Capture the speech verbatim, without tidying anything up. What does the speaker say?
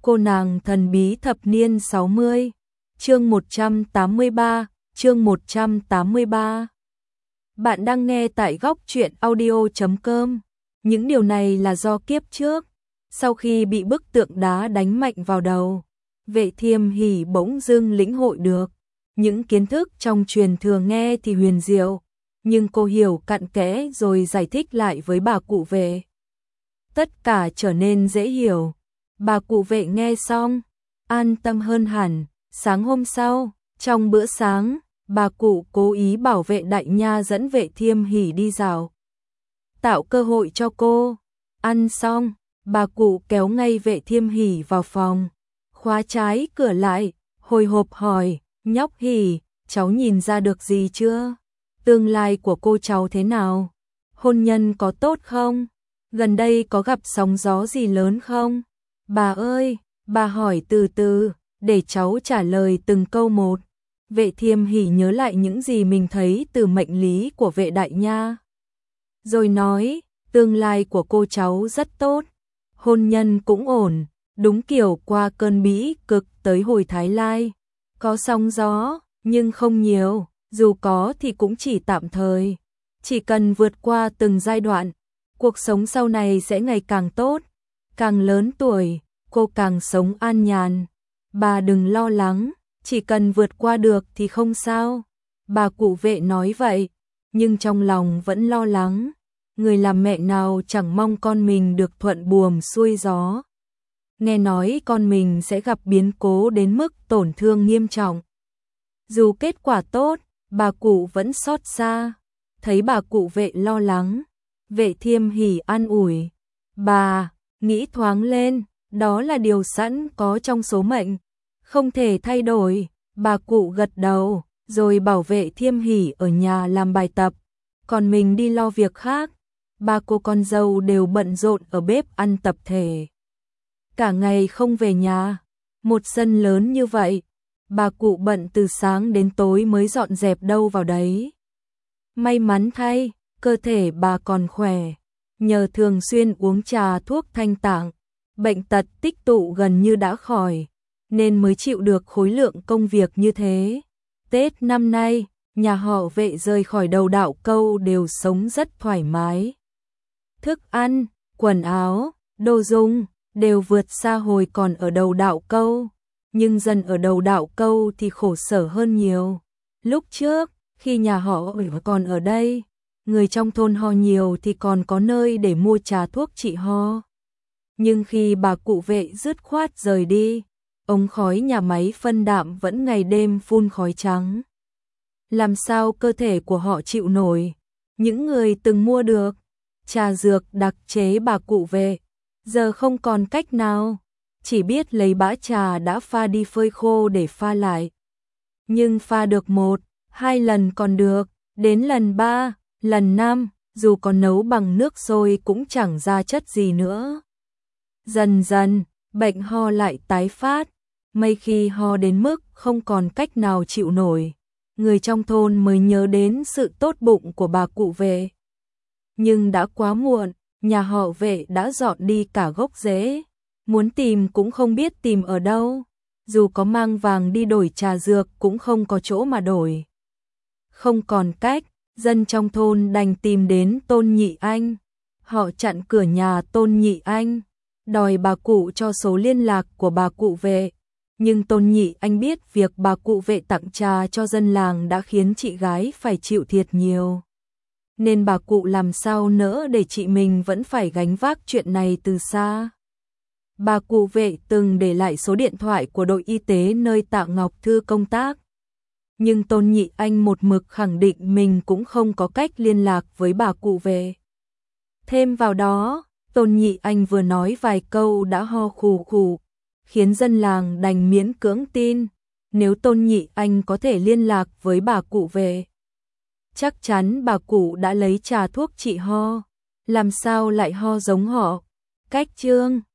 Cô nàng thần bí thập niên sáu mươi, chương một trăm tám mươi ba, chương một trăm tám mươi ba. Bạn đang nghe tại góc truyện audio chấm com. Những điều này là do kiếp trước, sau khi bị bức tượng đá đánh mạnh vào đầu, Vệ Thiêm Hỷ bỗng dưng lĩnh hội được. Những kiến thức trong truyền thừa nghe thì huyền diệu, nhưng cô hiểu cặn kẽ rồi giải thích lại với bà cụ Vệ. Tất cả trở nên dễ hiểu. Bà cụ Vệ nghe xong, an tâm hơn hẳn. Sáng hôm sau, trong bữa sáng, bà cụ cố ý bảo Vệ Đại Nha dẫn Vệ Thiêm Hỷ đi dạo, tạo cơ hội cho cô. Ăn xong, bà cụ kéo ngay Vệ Thiêm Hỷ vào phòng, khóa trái cửa lại, hồi hộp hỏi, nhóc Hỷ, cháu nhìn ra được gì chưa? Tương lai của cô cháu thế nào? Hôn nhân có tốt không? Gần đây có gặp sóng gió gì lớn không? Bà ơi, bà hỏi từ từ, để cháu trả lời từng câu một. Vệ Thiêm Hỷ nhớ lại những gì mình thấy từ mệnh lý của Vệ Đại Nha, rồi nói, tương lai của cô cháu rất tốt, hôn nhân cũng ổn, đúng kiểu qua cơn bĩ cực tới hồi Thái Lai. Có sóng gió, nhưng không nhiều, dù có thì cũng chỉ tạm thời. Chỉ cần vượt qua từng giai đoạn, cuộc sống sau này sẽ ngày càng tốt. Càng lớn tuổi, cô càng sống an nhàn. Bà đừng lo lắng, chỉ cần vượt qua được thì không sao. Bà cụ Vệ nói vậy, nhưng trong lòng vẫn lo lắng. Người làm mẹ nào chẳng mong con mình được thuận buồm xuôi gió. Nghe nói con mình sẽ gặp biến cố đến mức tổn thương nghiêm trọng. Dù kết quả tốt, bà cụ vẫn xót xa. Thấy bà cụ Vệ lo lắng, Vệ Thiêm Hỷ an ủi. Bà, nghĩ thoáng lên, đó là điều sẵn có trong số mệnh, không thể thay đổi. Bà cụ gật đầu, rồi bảo Vệ Thiêm Hỷ ở nhà làm bài tập, còn mình đi lo việc khác. Ba cô con dâu đều bận rộn ở bếp ăn tập thể, cả ngày không về nhà. Một sân lớn như vậy, bà cụ bận từ sáng đến tối mới dọn dẹp đâu vào đấy. May mắn thay, cơ thể bà còn khỏe, nhờ thường xuyên uống trà thuốc thanh tạng, bệnh tật tích tụ gần như đã khỏi, nên mới chịu được khối lượng công việc như thế. Tết năm nay, nhà họ Vệ rời khỏi Đầu Đạo Câu đều sống rất thoải mái. Thức ăn, quần áo, đồ dùng đều vượt xa hồi còn ở Đầu Đạo Câu, nhưng dân ở Đầu Đạo Câu thì khổ sở hơn nhiều. Lúc trước, khi nhà họ còn ở đây, người trong thôn ho nhiều thì còn có nơi để mua trà thuốc trị ho. Nhưng khi bà cụ Vệ dứt khoát rời đi, ống khói nhà máy phân đạm vẫn ngày đêm phun khói trắng. Làm sao cơ thể của họ chịu nổi? Những người từng mua được trà dược đặc chế bà cụ Vệ, giờ không còn cách nào, chỉ biết lấy bã trà đã pha đi phơi khô để pha lại. Nhưng pha được một, hai lần còn được, đến lần ba, lần năm, dù có nấu bằng nước sôi cũng chẳng ra chất gì nữa. Dần dần, bệnh ho lại tái phát, mấy khi ho đến mức không còn cách nào chịu nổi, người trong thôn mới nhớ đến sự tốt bụng của bà cụ Vệ. Nhưng đã quá muộn, nhà họ Vệ đã dọn đi cả gốc rễ, muốn tìm cũng không biết tìm ở đâu, dù có mang vàng đi đổi trà dược cũng không có chỗ mà đổi. Không còn cách, dân trong thôn đành tìm đến Tôn Nhị Anh. Họ chặn cửa nhà Tôn Nhị Anh, đòi bà cụ cho số liên lạc của bà cụ Vệ. Nhưng Tôn Nhị Anh biết việc bà cụ Vệ tặng trà cho dân làng đã khiến chị gái phải chịu thiệt nhiều, nên bà cụ làm sao nỡ để chị mình vẫn phải gánh vác chuyện này từ xa. Bà cụ Vệ từng để lại số điện thoại của đội y tế nơi Tạ Ngọc Thư công tác, nhưng Tôn Nhị Anh một mực khẳng định mình cũng không có cách liên lạc với bà cụ Vệ. Thêm vào đó, Tôn Nhị Anh vừa nói vài câu đã ho khù khù, khiến dân làng đành miễn cưỡng tin. Nếu Tôn Nhị Anh có thể liên lạc với bà cụ Vệ, chắc chắn bà cụ đã lấy trà thuốc trị ho, làm sao lại ho giống họ. Cách chương